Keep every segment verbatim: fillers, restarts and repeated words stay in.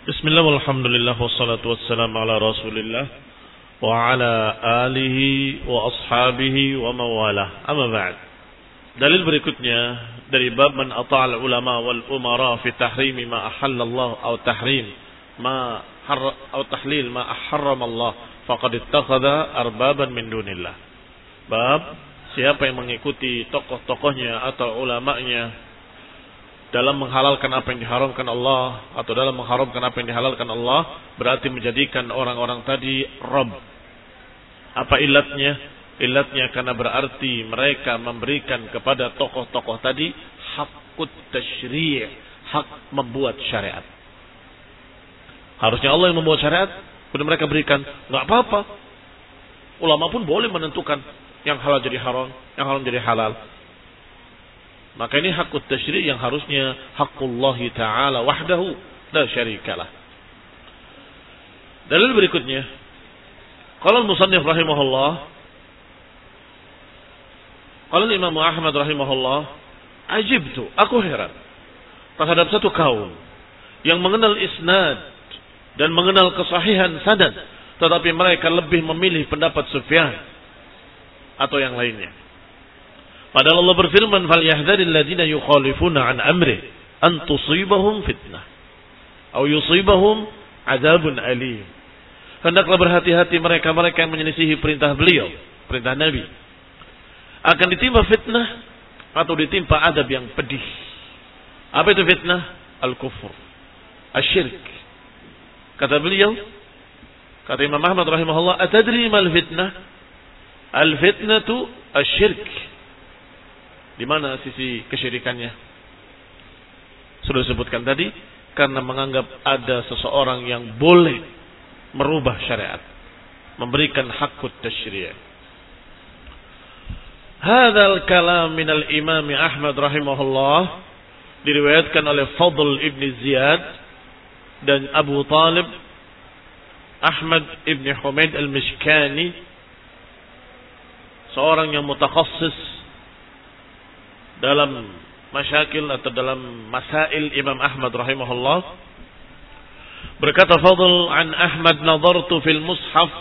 Bismillah walhamdulillah wassalatu wassalamu ala rasulillah wa ala alihi wa ashabihi wa mawalah. Amma ba'd. Dalil berikutnya dari bab man ata'al ulama wal umara fi tahrimi ma ahallallah aw tahrim ma har aw tahlil ma harrama Allah faqad ittakhadha arbaban min dunillah. Bab siapa yang mengikuti tokoh-tokohnya atau ulamanya dalam menghalalkan apa yang diharamkan Allah atau dalam mengharamkan apa yang dihalalkan Allah, berarti menjadikan orang-orang tadi Rabb. Apa ilatnya? Ilatnya karena berarti mereka memberikan kepada tokoh-tokoh tadi hakut tasyri', hak membuat syariat. Harusnya Allah yang membuat syariat, kemudian mereka berikan, nggak apa-apa. Ulama pun boleh menentukan yang halal jadi haram, yang haram jadi halal. Maka ini hakut tasyri' yang harusnya hakullahi ta'ala wahdahu la syarikalah. Dalil berikutnya, qala al-musannif rahimahullah, qala Imam Ahmad rahimahullah, ajibtu, aku heran terhadap satu kaum yang mengenal isnad dan mengenal kesahihan sanad, tetapi mereka lebih memilih pendapat Sufyan atau yang lainnya. Padahal Allah berfirman, "Falyahdharil ladzina yukhalifuna an amri an tusibahum fitnah aw yusibahum adzabun alim." Hendaklah berhati-hati mereka-mereka yang menyelisihi perintah beliau, perintah Nabi, akan ditimpa fitnah atau ditimpa adab yang pedih. Apa itu fitnah? Al-kufur, asyirk. Kata beliau, kata Imam Ahmad rahimahullah, "Atadri mal fitnah?" Al-fitnatu asyirk. Di mana sisi kesyirikannya? Sudah disebutkan tadi, karena menganggap ada seseorang yang boleh merubah syariat, memberikan hakut tasyri'. Hadzal kalam min al-Imam Ahmad rahimahullah diriwayatkan oleh Fadl ibn Ziyad dan Abu Talib Ahmad ibn Humaid al-Mishkani, seorang yang mutakhassis dalam masyakil atau dalam masail Imam Ahmad rahimahullah. Berkata Fadl an Ahmad, nadartu fil mushaf.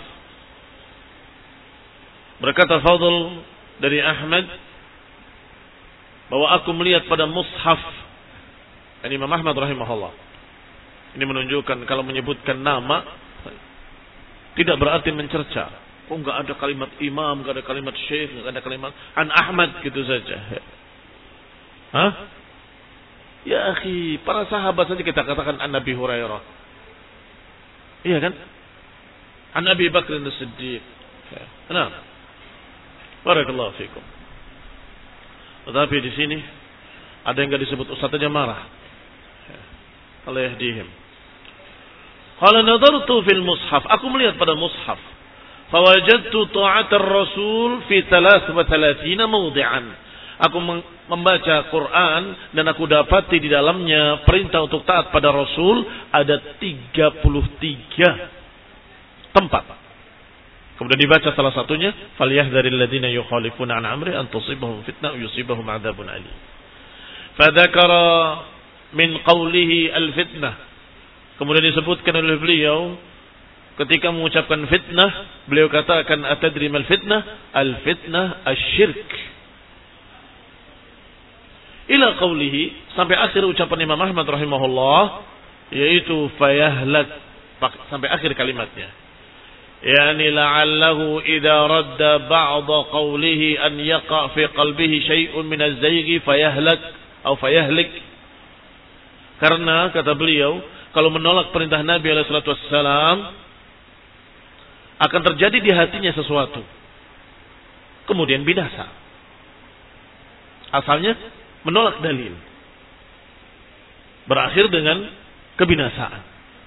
Berkata Fadl dari Ahmad bahwa aku melihat pada mushaf ini Imam Ahmad rahimahullah. Ini menunjukkan kalau menyebutkan nama tidak berarti mencerca. Oh, enggak ada kalimat imam, enggak ada kalimat syekh, enggak ada kalimat an Ahmad gitu saja. Hah? Ya akhi, para sahabat saja kita katakan an Nabi Hurairah. Iya kan? An Abi Bakr as-Siddiq. Nah. Barakallahu fikum. Tetapi di sini ada yang enggak disebut, ustaz aja marah. Allah yahdihim. Qala nadartu fil mushaf, aku melihat pada mushaf. Fawajadtu ta'atar rasul fi thalath wa thalathina mawdi'an. Aku membaca Quran dan aku dapati di dalamnya perintah untuk taat pada Rasul ada tiga puluh tiga tempat. Kemudian dibaca salah satunya, "Falyahdharil ladzina yukhalifuna an amri an tusibahum fitnah aw yusibahum adzabun alim." Fadzakara min qawlihi al-fitnah. Kemudian disebutkan oleh beliau ketika mengucapkan fitnah, beliau katakan, "Atadri mal fitnah?" Al-fitnah asyirk. Ila qawlihi, sampai akhir ucapan Imam Ahmad rahimahullah, yaitu fayahlak, sampai akhir kalimatnya. Yani la'allahu idza radda ba'da qawlihi an yaqa fi qalbihi syai'un min az-zayghi fayahlak atau fayahlik. Karena kata beliau, kalau menolak perintah Nabi alaihi salatu wassalam akan terjadi di hatinya sesuatu, kemudian binasa. Asalnya menolak dalil, berakhir dengan kebinasaan.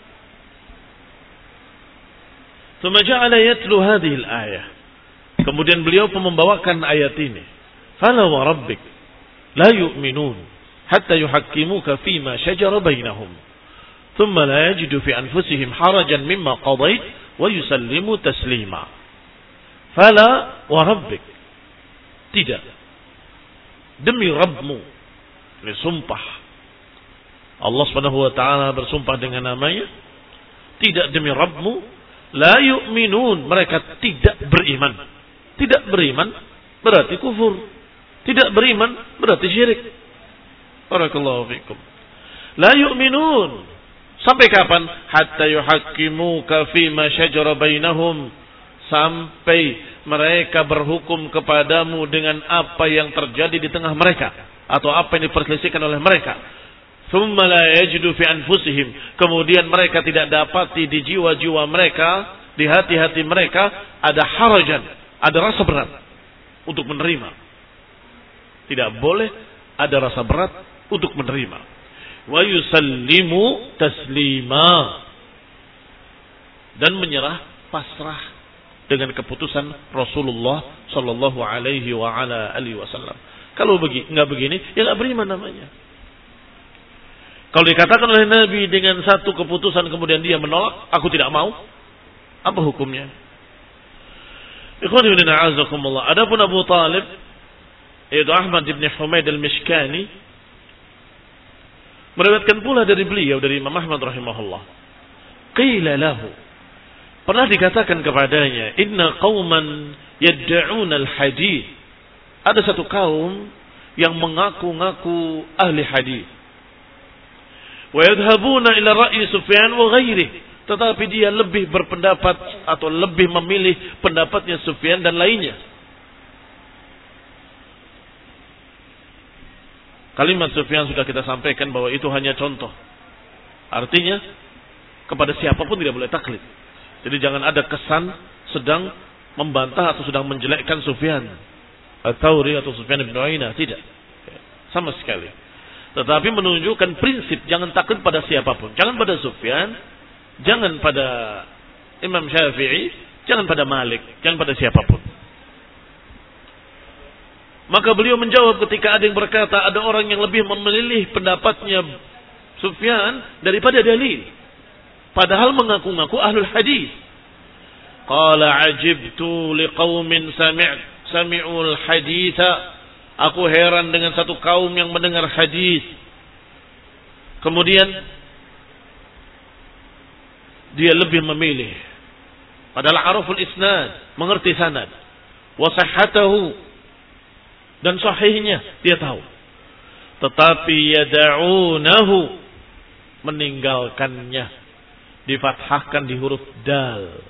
Tsumma ja'ala yatlu hadhihi al-ayah. Kemudian beliau pun membawakan ayat ini. Fala wa rabbik la yu'minun hatta yuhakkimuka fima shajara bainahum. Tsumma la yajidu fi anfusihim harajan mimma qadait wa yusallimu taslima. Fala wa rabbik. Tidak. Demi Rabbmu. Ini sumpah. Allah Subhanahu wa taala bersumpah dengan namanya, tidak demi Rabbmu, la yu'minun, mereka tidak beriman. Tidak beriman berarti kufur. Tidak beriman berarti syirik. Barakallahu fikum. La yu'minun. Sampai kapan? Hatta yuhakkimuka fima syajara bainahum. Sampai mereka berhukum kepadamu dengan apa yang terjadi di tengah mereka, atau apa yang diperselisihkan oleh mereka. Thumma la yajidu fi anfusihim. Kemudian mereka tidak dapati di jiwa-jiwa mereka, di hati-hati mereka ada harajan, ada rasa berat untuk menerima. Tidak boleh ada rasa berat untuk menerima. Wa yusallimu taslima. Dan menyerah, pasrah dengan keputusan Rasulullah sallallahu alaihi wa ala alihi wasallam. Kalau begini, enggak begini, ya enggak beriman namanya. Kalau dikatakan oleh Nabi dengan satu keputusan kemudian dia menolak, aku tidak mau, apa hukumnya? Ikhwan ibn a'azakumullah. Adapun Abu Talib, yaitu Ahmad ibn Humaid al-Mishkani, meriwayatkan pula dari beliau, dari Imam Ahmad rahimahullah. Qila lahu, pernah dikatakan kepadanya, inna qauman yad'una al-hadith. Ada satu kaum yang mengaku-ngaku ahli hadis. Wa yadhhabuna ila ra'yi Sufyan wa ghairihi. Tetapi dia lebih berpendapat atau lebih memilih pendapatnya Sufyan dan lainnya. Kalimat Sufyan sudah kita sampaikan bahwa itu hanya contoh. Artinya kepada siapapun tidak boleh taklid. Jadi jangan ada kesan sedang membantah atau sedang menjelekkan Sufyan Ats-Tsauri atau Sufyan bin Uyainah, tidak. Sama sekali. Tetapi menunjukkan prinsip jangan taklid pada siapapun. Jangan pada Sufyan, jangan pada Imam Syafi'i, jangan pada Malik, jangan pada siapapun. Maka beliau menjawab ketika ada yang berkata ada orang yang lebih memilih pendapatnya Sufyan daripada dalil. Padahal mengaku-ngaku ahlul hadis. Qala ajibtu liqaumin sami' sami'ul haditha. Aku heran dengan satu kaum yang mendengar hadis. Kemudian dia lebih memilih. Padahal araful isnad, mengerti sanad. Wa sahhatahu, dan sahihnya dia tahu. Tetapi yada'unahu, meninggalkannya. Difathahkan di huruf dal.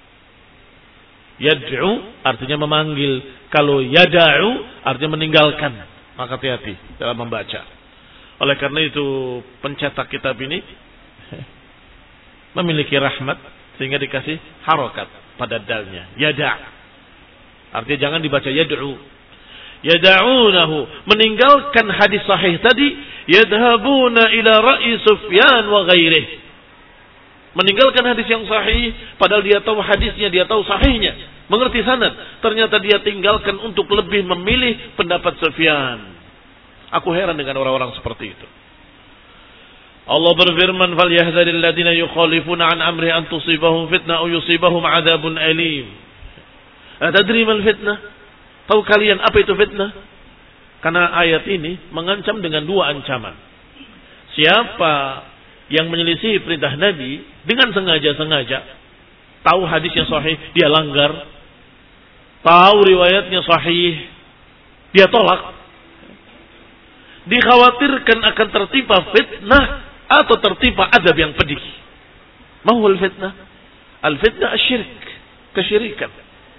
Yad'u artinya memanggil. Kalau yada'u artinya meninggalkan. Maka hati-hati dalam membaca. Oleh karena itu pencetak kitab ini memiliki rahmat sehingga dikasih harokat pada dalnya. Yada'. Artinya jangan dibaca yad'u. Yada'unahu, meninggalkan hadis sahih tadi. Yadhabuna ila ra'i Sufyan wa ghairih. Meninggalkan hadis yang sahih, padahal dia tahu hadisnya, dia tahu sahihnya, mengerti sanad. Ternyata dia tinggalkan untuk lebih memilih pendapat Sufyan. Aku heran dengan orang-orang seperti itu. Allah berfirman, "Falyahdharil ladzina yukhalifuna an amri an tusibahum fitnah aw yusibahum adzabun alim." Atadri mal fitnah? Tahu kalian apa itu fitnah? Karena ayat ini mengancam dengan dua ancaman. Siapa yang menyelisih perintah Nabi dengan sengaja-sengaja, tahu hadisnya sahih, dia langgar, tahu riwayatnya sahih, dia tolak, dikhawatirkan akan tertimpa fitnah atau tertimpa adab yang pedih. Mahul fitnah? Al-fitnah asyirik, kesyirikan.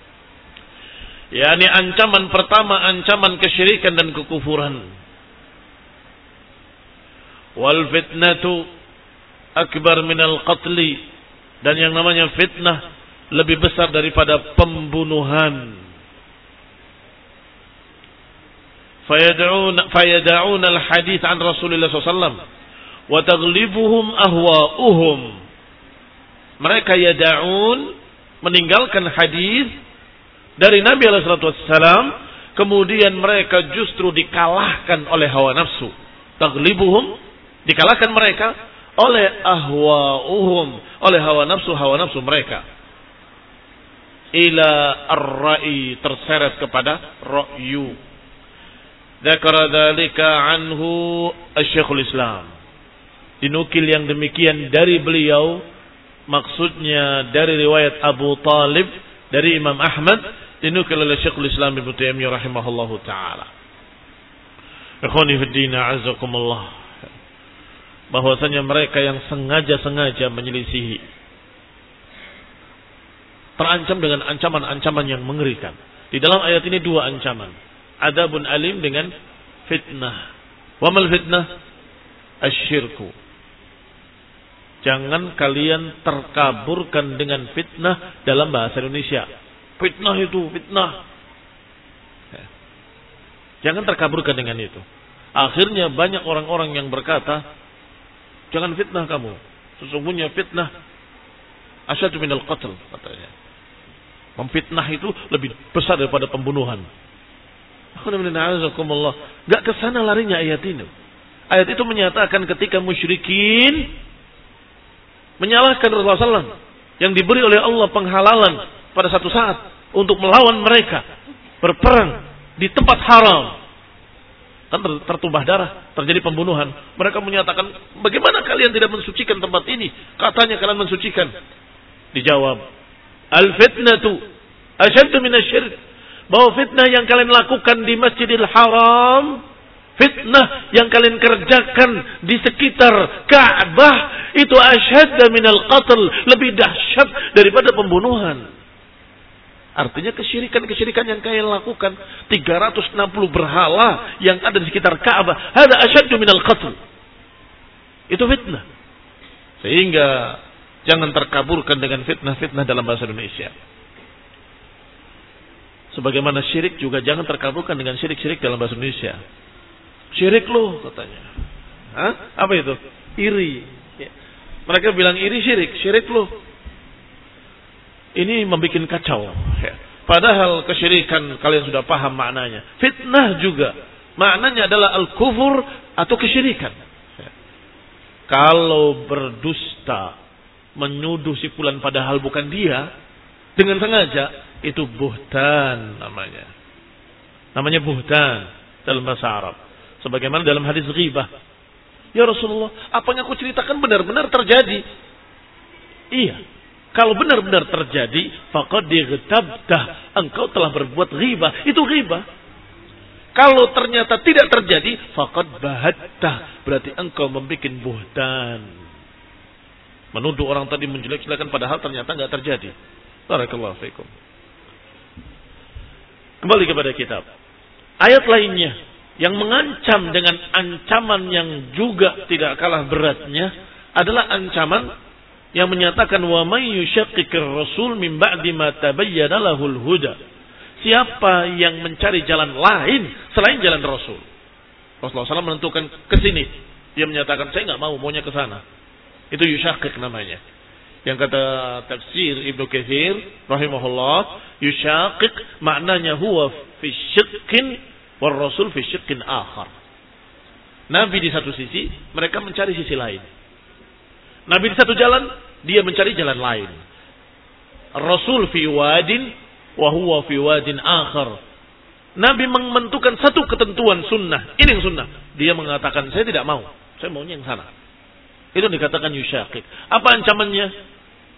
Yani ancaman pertama, ancaman kesyirikan dan kekufuran. Wal fitnatu akbar minal qatli, dan yang namanya fitnah lebih besar daripada pembunuhan. Fayad'una fayad'una al-hadits an Rasulullah sallallahu alaihi wasallam wa taghlibuhum ahwa'uhum. Mereka yad'un, meninggalkan hadis dari Nabi alaihi wasallam, kemudian mereka justru dikalahkan oleh hawa nafsu. Taghlibuhum, dikalahkan mereka oleh ahwa'uhum, oleh hawa nafsu, hawa nafsu mereka. Ila ar-ra'i, terseret kepada ra'yu. Dzakara dzalika anhu Asy-Syekhul Islam. Dinukil yang demikian dari beliau maksudnya dari riwayat Abu Talib dari Imam Ahmad dinukil oleh Syekhul Islam Ibnu Taimiyah rahimahullahu taala. Ikhwani fi din, a'azzakumullah, bahwasanya mereka yang sengaja-sengaja menyelisihi terancam dengan ancaman-ancaman yang mengerikan. Di dalam ayat ini dua ancaman. Adzabun alim dengan fitnah. Wa mal fitnah? Asyirku. Jangan kalian terkaburkan dengan fitnah dalam bahasa Indonesia. Fitnah itu, fitnah. Jangan terkaburkan dengan itu. Akhirnya banyak orang-orang yang berkata, jangan fitnah kamu. Sesungguhnya fitnah asyaddu minal qatl, katanya. Memfitnah itu lebih besar daripada pembunuhan. Gak kesana larinya ayat ini. Ayat itu menyatakan ketika musyrikin menyalahkan Rasulullah shallallahu alaihi wasallam yang diberi oleh Allah penghalalan pada satu saat untuk melawan mereka, berperang di tempat haram, kan tertumpah darah, terjadi pembunuhan. Mereka menyatakan, bagaimana kalian tidak mensucikan tempat ini? Katanya kalian mensucikan. Dijawab, al-fitnatu asyaddu minasyirk. Bahwa fitnah yang kalian lakukan di Masjidil Haram, fitnah yang kalian kerjakan di sekitar Ka'bah, itu asyaddu minal qatl, lebih dahsyat daripada pembunuhan. Artinya kesyirikan-kesyirikan yang kalian lakukan, tiga ratus enam puluh berhala yang ada di sekitar Ka'bah, hada asyaddu minal qatl. Itu fitnah. Sehingga jangan terkaburkan dengan fitnah-fitnah dalam bahasa Indonesia. Sebagaimana syirik juga jangan terkaburkan dengan syirik-syirik dalam bahasa Indonesia. Syirik loh katanya. Hah? Apa itu? Iri. Ya. Mereka bilang iri syirik, syirik loh. Ini membuat kacau. Ya. Padahal kesyirikan kalian sudah paham maknanya. Fitnah juga maknanya adalah al-kufur atau kesyirikan. Ya. Kalau berdusta, menuduh si fulan padahal bukan dia, dengan sengaja, itu buhtan namanya. Namanya buhtan dalam bahasa Arab. Sebagaimana dalam hadis ghibah. Ya Rasulullah, apa yang aku ceritakan benar-benar terjadi? Iya. Kalau benar-benar terjadi, faqad dightabtah, engkau telah berbuat ghibah. Itu ghibah. Kalau ternyata tidak terjadi, faqad bahattah, berarti engkau membuat buhtan. Menuduh orang tadi menjelek-jelekan padahal ternyata enggak terjadi. Barakallahu fiikum. Kembali kepada kitab. Ayat lainnya yang mengancam dengan ancaman yang juga tidak kalah beratnya adalah ancaman yang menyatakan wa may yushaqiqir rasul min ba'di ma tabayyana lahul huda. Siapa yang mencari jalan lain selain jalan Rasul. Rasulullah shallallahu alaihi wasallam menentukan ke sini. Dia menyatakan saya enggak mau, maunya ke sana. Itu yushaqiq namanya. Yang kata tafsir Ibnu Katsir rahimahullah, yushaqiq maknanya huwa fi syiqqin war rasul fi syiqqin akhar. Nabi di satu sisi, mereka mencari sisi lain. Nabi di satu jalan, dia mencari jalan lain. Rasul fi wadin wa huwa fi wadin akhar. Nabi menentukan satu ketentuan sunnah, ini yang sunnah. Dia mengatakan saya tidak mau, saya maunya yang sana. Itu dikatakan yushaqiq. Apa ancamannya?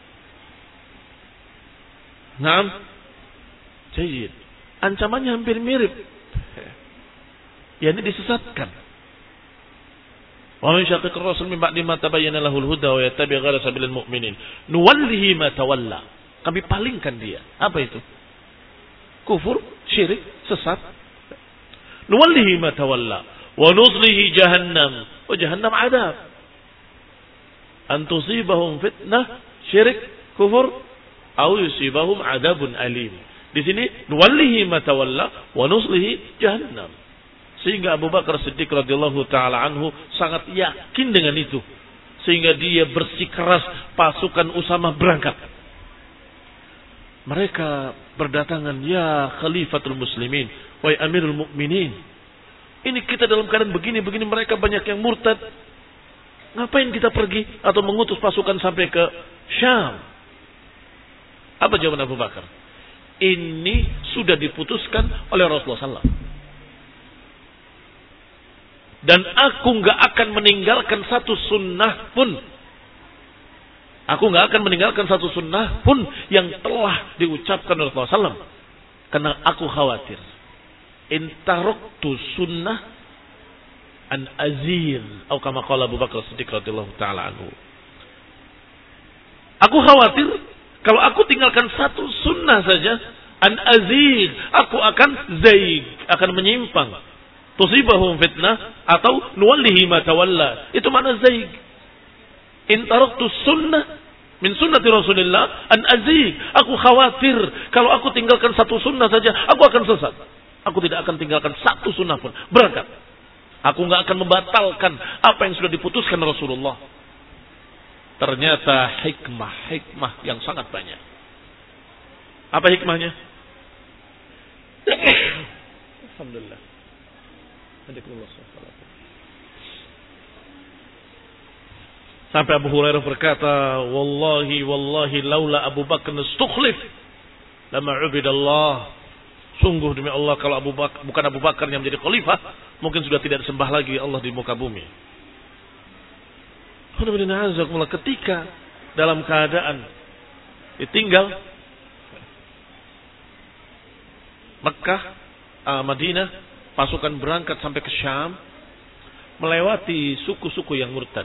Naam. Jayyid. Ancamannya hampir mirip. Ya, ini disesatkan. Wa man yushaqiqir rasul min ba'di ma tabayyana lahul huda wa yattabi' ghayra sabilil mu'minin nuwallihi ma tawalla. Kami palingkan dia. Apa itu? Kufur, syirik, sesat. Nuwallihi ma tawalla wa nuslihi jahannam. Wa jahannam 'adab. An tusibahum fitnah, syirik, kufur, au yusibahum 'adabun alim. Di sini nuwallihi ma tawalla wa nuslihi jahannam. Sehingga Abu Bakar Siddiq radhiyallahu taala anhu sangat yakin dengan itu. Sehingga dia bersikeras pasukan Usamah berangkat. Mereka berdatangan, ya Khalifatul Muslimin, wahai Amirul Mukminin. Ini kita dalam keadaan begini-begini, mereka banyak yang murtad. Ngapain kita pergi atau mengutus pasukan sampai ke Syam? Apa jawaban Abu Bakar? Ini sudah diputuskan oleh Rasulullah sallallahu alaihi wasallam. Dan aku nggak akan meninggalkan satu sunnah pun Aku nggak akan meninggalkan satu sunnah pun yang telah diucapkan oleh Rasulullah sallallahu alaihi wasallam. Karena aku khawatir. In taraktu sunnah an azir. Atau kama qala Abu Bakar Siddiq radhiyallahu ta'ala anhu. Aku khawatir kalau aku tinggalkan satu sunnah saja, an azir. Aku akan zaig. Akan menyimpang. Tusibahum fitnah atau nuwallihi ma tawalla. Itu makna zaig. In taraktu sunnah min sunnati Rasulillah an azig. Aku khawatir kalau aku tinggalkan satu sunnah saja, aku akan sesat. Aku tidak akan tinggalkan satu sunnah pun. Berangkat. Aku nggak akan membatalkan apa yang sudah diputuskan Rasulullah. Ternyata hikmah-hikmah yang sangat banyak. Apa hikmahnya? Alhamdulillah. Sampai Abu Hurairah berkata, Wallahi, wallahi, laula Abu Bakar istukhlif, lama ubidallah. Sungguh demi Allah, kalau Abu Bakar, bukan Abu Bakar yang menjadi khalifah, mungkin sudah tidak disembah lagi Allah di muka bumi. Ketika dalam keadaan ditinggal Mekah, uh, Madinah, pasukan berangkat sampai ke Syam, melewati suku-suku yang murtad.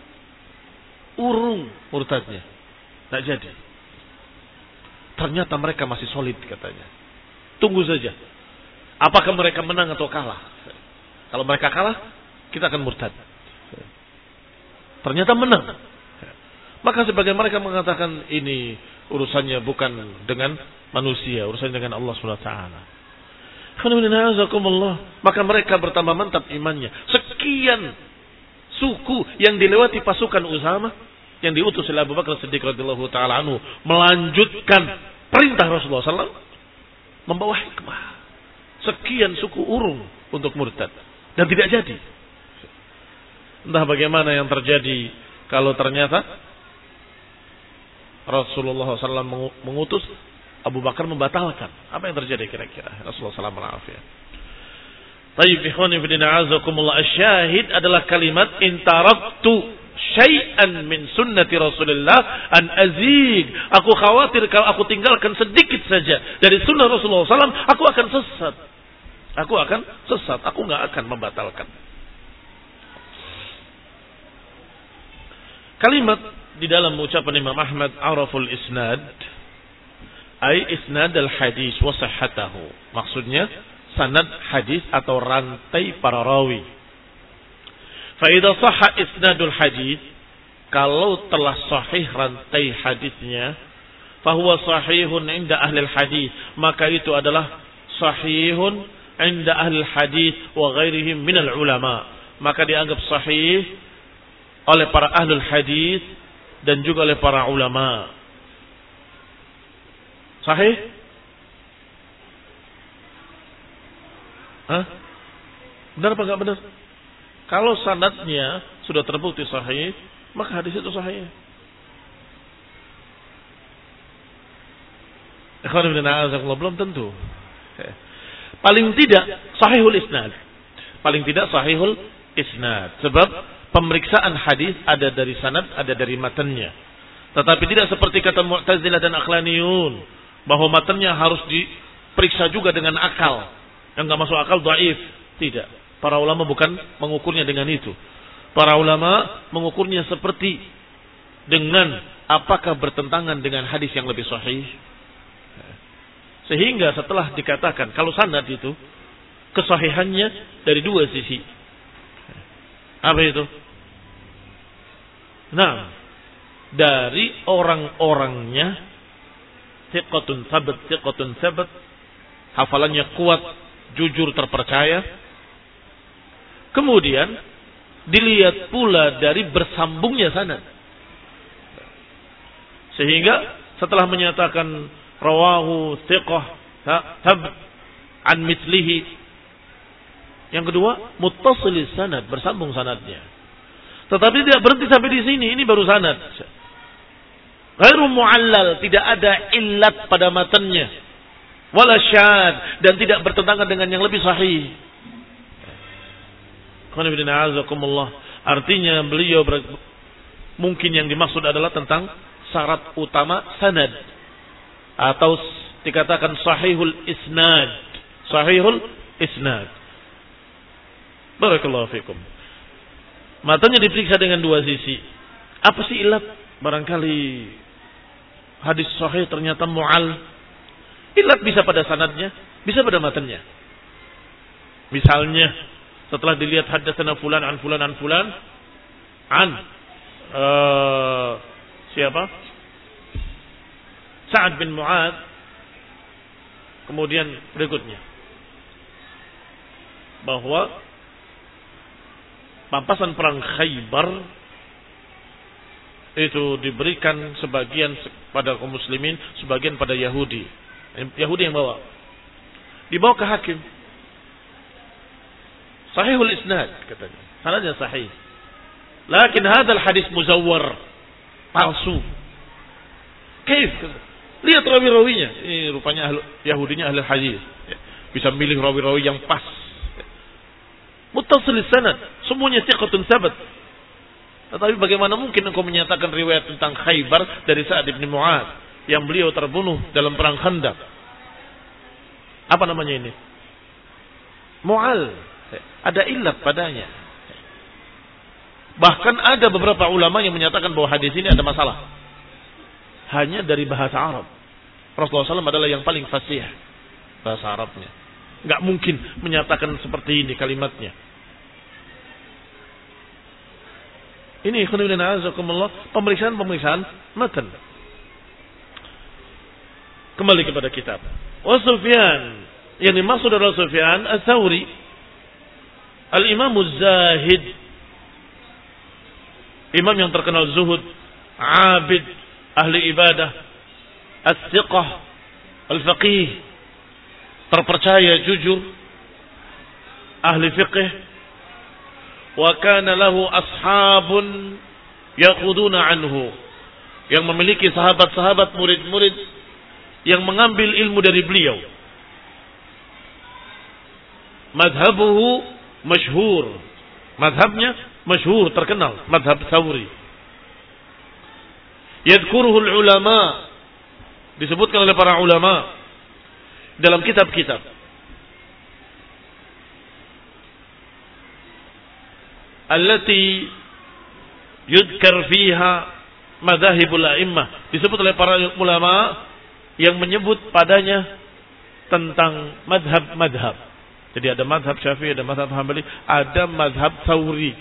Urung murtadnya, tak jadi. Ternyata mereka masih solid katanya. Tunggu saja. Apakah mereka menang atau kalah? Kalau mereka kalah, kita akan murtad. Ternyata menang. Maka sebagian mereka mengatakan ini urusannya bukan dengan manusia, urusannya dengan Allah subhanahu wa taala. Maka mereka bertambah mantap imannya. Sekian suku yang dilewati pasukan Usama yang diutus oleh Abu Bakar Siddiq radhiyallahu taala anhu melanjutkan perintah Rasulullah sallallahu alaihi wasallam membawa hikmah. Sekian suku urung untuk murtad dan tidak jadi. Entah bagaimana yang terjadi kalau ternyata Rasulullah sallallahu alaihi wasallam mengutus, Abu Bakar membatalkan. Apa yang terjadi kira-kira? Rasulullah sallallahu alaihi wasallam. Tayyib ikhwani fillah azakumullah, asyahid adalah kalimat in taraktu syai'an min sunnati Rasulillah an azig. Aku khawatir kalau aku tinggalkan sedikit saja dari sunnah Rasulullah sallallahu alaihi wasallam, aku akan sesat. Aku akan sesat, aku enggak akan membatalkan. Kalimat di dalam ucapan Imam Ahmad araful isnad, ay isnad al-hadis wa sihhatahu. Maksudnya sanad hadis atau rantai para rawi. Fa idza sahha isnadul hadis, kalau telah sahih rantai hadisnya, fa huwa sahihun inda ahli hadis, maka itu adalah sahihun inda ahli hadis wa ghairihim minal ulama, maka dianggap sahih oleh para ahli hadis dan juga oleh para ulama. Sahih? Hah? Benar apa enggak benar? Kalau sanadnya sudah terbukti sahih, maka hadis itu sahih. Ikhwan fillah a'azakumullah, belum tentu. Paling tidak sahihul isnad. Paling tidak sahihul isnad. Sebab pemeriksaan hadis ada dari sanad, ada dari matannya. Tetapi tidak seperti kata Mu'tazilah dan Aqlaniyun, bahwa matannya harus diperiksa juga dengan akal. Yang enggak masuk akal dhaif. Tidak. Para ulama bukan mengukurnya dengan itu. Para ulama mengukurnya seperti dengan apakah bertentangan dengan hadis yang lebih sahih. Sehingga setelah dikatakan kalau sanad itu kesahihannya dari dua sisi. Apa itu? Nah, dari orang-orangnya thiqatun tsabat, thiqatun tsabat, hafalannya kuat, jujur, terpercaya. Kemudian dilihat pula dari bersambungnya sanad. Sehingga setelah menyatakan rawahu thiqah thabt an mithlihi, yang kedua muttasil sanad, bersambung sanadnya. Tetapi tidak berhenti sampai di sini, ini baru sanad. Ghairu mu'allal, tidak ada illat pada matannya. Wala syad, dan tidak bertentangan dengan yang lebih sahih. Artinya beliau ber... mungkin yang dimaksud adalah tentang syarat utama sanad atau dikatakan sahihul isnad. Sahihul isnad. Barakallahu fikum. Matanya diperiksa dengan dua sisi. Apa sih ilat? Barangkali hadis sahih ternyata mu'al. Ilat bisa pada sanadnya, bisa pada matanya. Misalnya, setelah dilihat haddatsana fulan an fulan an fulan an uh, siapa? Sa'ad bin Mu'adz. Kemudian berikutnya bahwa pampasan perang Khaybar itu diberikan sebagian pada kaum muslimin, sebagian pada Yahudi. Yahudi yang bawa. Dibawa ke hakim. Sahihul isnad katanya. Sanadnya sahih. Lakin hadzal hadis muzawwar, palsu. Kaif? Lihat rawi-rawinya. Ini rupanya ahlu, Yahudinya ahli hadis. Bisa milih rawi-rawi yang pas. Muttasil sanad, semuanya thiqatun sabat. Tetapi bagaimana mungkin engkau menyatakan riwayat tentang Khaybar dari Sa'ad bin Mu'adz yang beliau terbunuh dalam perang Khandaq? Apa namanya ini? Mu'al. Ada illat padanya. Bahkan ada beberapa ulama yang menyatakan bahwa hadis ini ada masalah. Hanya dari bahasa Arab. Rasulullah shallallahu alaihi wasallam adalah yang paling fasih bahasa Arabnya. Enggak mungkin menyatakan seperti ini kalimatnya. Ini pemeriksaan-pemeriksaan matan. Kembali kepada kitab. Wa Sufyan, yang dimaksud adalah Sufyan Ats-Tsauri, Al-Imam Az-Zahid, imam yang terkenal zuhud, abid, ahli ibadah, as-siqah, al-faqih, terpercaya, jujur, ahli fiqh. Wa kana lahu ashabun yaquduna anhu, yang memiliki sahabat-sahabat, murid-murid yang mengambil ilmu dari beliau. Madhabuhu masyhur, madhabnya masyhur, terkenal, madhab Tsauri. Yadhkuruhu ulama, disebutkan oleh para ulama dalam kitab-kitab. Allati yudkar fiha madahibul a'immah, disebut oleh para ulama yang menyebut padanya tentang madhab-madhab. Jadi ada madhab Syafi'i, ada madhab Hambali, ada madhab Tsauri.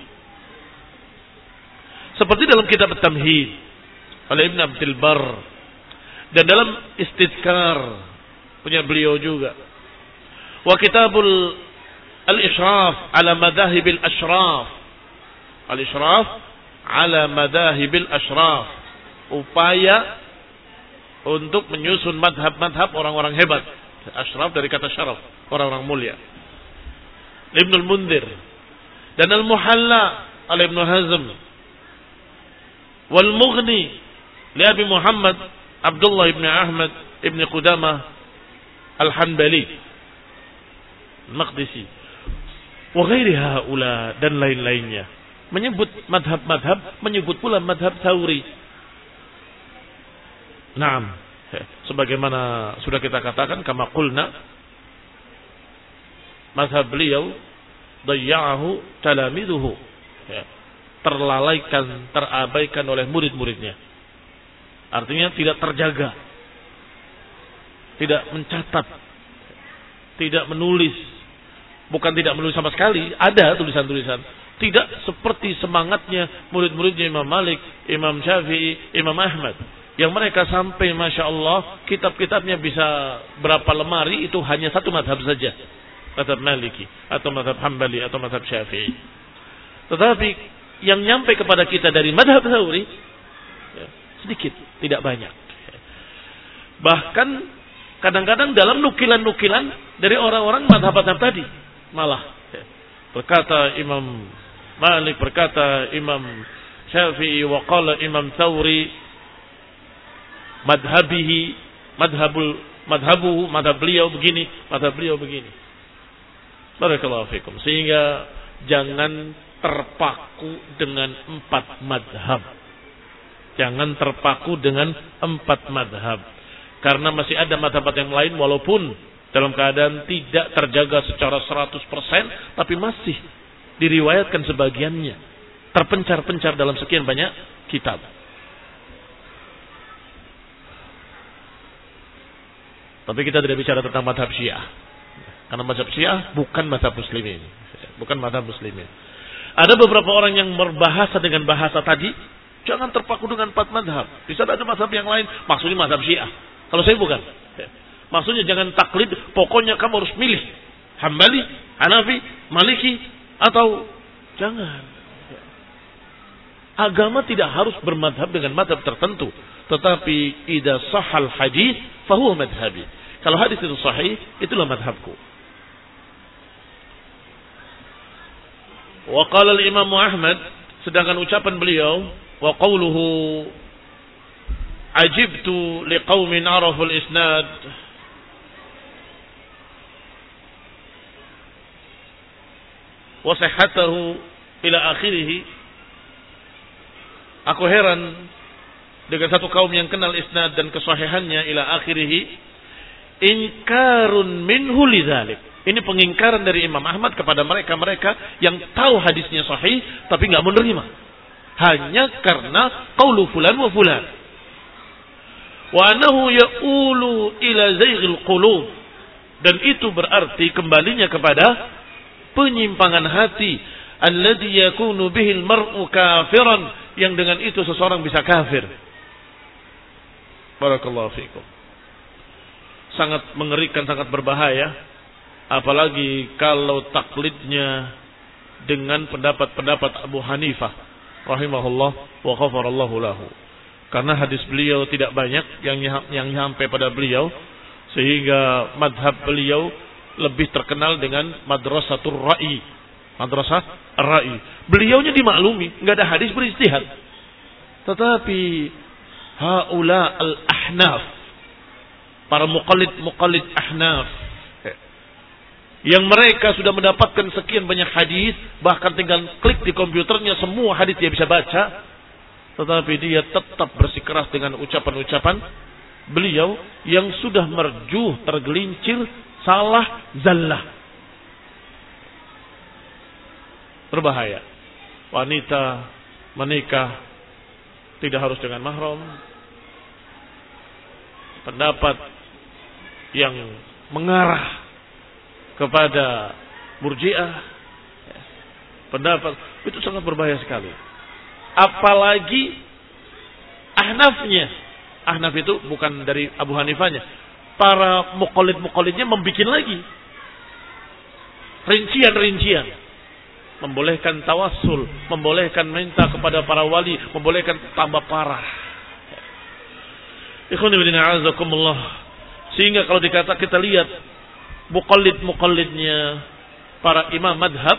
Seperti dalam kitab At-Tamhid oleh Ibn Abdul Barr, dan dalam Istidkar punya beliau juga. Wa kitabul Al-Ishraf ala madhahibil ashraf. Al-Ishraf ala madhahibil ashraf, upaya untuk menyusun madhab-madhab orang-orang hebat. Ashraf dari kata syaraf, orang-orang mulia. Ibnul Munzir dan Al-Muhalla oleh Ibnu Hazm, wal Mughni li Abi Muhammad Abdullah ibn Ahmad ibn Qudamah Al-Hanbali Al-Maqdisi, wa ghairi haula, dan lain-lainnya, menyebut madhab-madhab, menyebut pula madhab Tsauri. Naam, sebagaimana sudah kita katakan, kama qulna, mazhab beliau dayya'ahu talamiduhu, ya, terlalaikan, terabaikan oleh murid-muridnya. Artinya tidak terjaga, tidak mencatat, tidak menulis. Bukan tidak menulis sama sekali, ada tulisan-tulisan. Tidak seperti semangatnya murid-muridnya Imam Malik, Imam Syafi'i, Imam Ahmad, yang mereka sampai Masya Allah kitab-kitabnya bisa berapa lemari, itu hanya satu madhab saja, madhab Maliki atau madhab Hambali atau madhab Syafi'i. Tetapi yang nyampe kepada kita dari madhab Tsauri ya, sedikit, tidak banyak. Bahkan kadang-kadang dalam nukilan-nukilan dari orang-orang madhab-madhab tadi, malah ya, berkata Imam Malik, berkata Imam Syafi'i, wa qala Imam Tsauri madhabihi, madhabul madhabuhu, madhab beliau begini, madhab beliau begini. Barakallahu fikum. Sehingga jangan terpaku dengan empat madhab. Jangan terpaku dengan empat madhab. Karena masih ada madhab yang lain walaupun dalam keadaan tidak terjaga secara seratus persen. Tapi masih diriwayatkan sebagiannya. Terpencar-pencar dalam sekian banyak kitab. Tapi kita tidak bicara tentang madhab Syiah. Karena madhab Syiah bukan madhab muslimin. Bukan madhab muslimin. Ada beberapa orang yang berbahasa dengan bahasa tadi. Jangan terpaku dengan empat madhab. Bisa ada madhab yang lain. Maksudnya madhab Syiah. Kalau saya bukan. Maksudnya jangan taklid. Pokoknya kamu harus milih. Hambali, Hanafi, Maliki. Atau jangan. Agama tidak harus bermadhab dengan madhab tertentu. Tetapi idza sahal hadis fahuwa madhabi. Kalau hadis itu sahih, itulah madhabku. Wa qala al-Imam Ahmad, sedangkan ucapan beliau wa qawluhu ajibtu liqaumin arafu al-isnad wa sihhatahu ila akhirih. Aku heran dengan satu kaum yang kenal isnad dan kesahihannya ila akhirih. Inkarun minhu lidzalik. Ini pengingkaran dari Imam Ahmad kepada mereka-mereka yang tahu hadisnya sahih tapi enggak menerima. Hanya karena qaulu fulan wa fulan. Wa annahu yaqulu ila zayghil qulub. Dan itu berarti kembalinya kepada penyimpangan hati. Alladhi yakunu bihil mar'u kafiran. Yang dengan itu seseorang bisa kafir. Barakallahu fikum. Sangat mengerikan, sangat berbahaya. Apalagi kalau taklidnya dengan pendapat-pendapat Abu Hanifah rahimahullah wa ghafarallahu lahu. Karena hadis beliau tidak banyak yang yang sampai pada beliau, sehingga madhab beliau lebih terkenal dengan madrasatul ra'i. Madrasah ar-ra'i. Beliaunya dimaklumi, enggak ada hadis berijtihad. Tetapi haula al-ahnaf, para muqallid-muqallid ahnaf, yang mereka sudah mendapatkan sekian banyak hadis, bahkan tinggal klik di komputernya semua hadis dia bisa baca, tetapi dia tetap bersikeras dengan ucapan-ucapan beliau yang sudah merjuh, tergelincir, salah, zallah. Berbahaya. Wanita menikah tidak harus dengan mahram. Pendapat yang mengarah kepada Murji'ah, pendapat itu sangat berbahaya sekali. Apalagi Ahnafnya. Ahnaf itu bukan dari Abu Hanifahnya. Para muqallid-muqallidnya membikin lagi rincian-rincian. Membolehkan tawassul, membolehkan minta kepada para wali, membolehkan tambah parah. Ikhwan fillah a'azakumullah. Sehingga kalau dikata kita lihat muqallid-muqallidnya para imam madhab,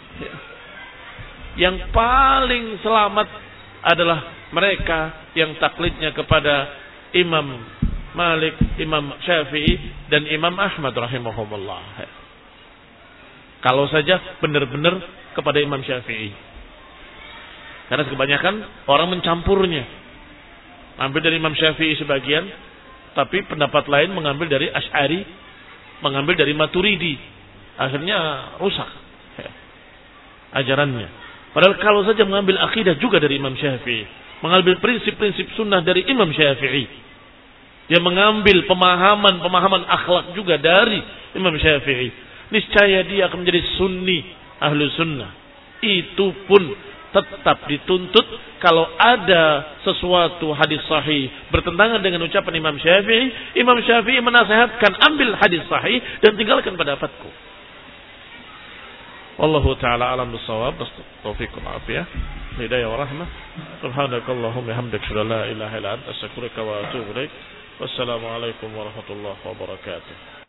yang paling selamat adalah mereka yang taklidnya kepada Imam Malik, Imam Syafi'i, dan Imam Ahmad rahimahumullah. Kalau saja benar-benar kepada Imam Syafi'i. Karena kebanyakan orang mencampurnya. Ambil dari Imam Syafi'i sebagian, tapi pendapat lain mengambil dari Asy'ari, mengambil dari Maturidi. Akhirnya rusak ajarannya. Padahal kalau saja mengambil akidah juga dari Imam Syafi'i, mengambil prinsip-prinsip sunnah dari Imam Syafi'i, dia mengambil pemahaman-pemahaman akhlak juga dari Imam Syafi'i, niscaya dia akan menjadi sunni, ahlu sunnah. Itu pun tetap dituntut kalau ada sesuatu hadis sahih bertentangan dengan ucapan Imam Syafi'i, Imam Syafi'i menasehatkan ambil hadis sahih dan tinggalkan pendapatku. Wallahu ta'ala alam bissawab. Taufiq wal afiyah, hidayah wa rahmah. Subhanakallahumma hamdaka, asyhadu an la ilaha illa anta, astaghfiruka wa atubu ilaik. Wassalamu alaikum warahmatullahi wabarakatuh.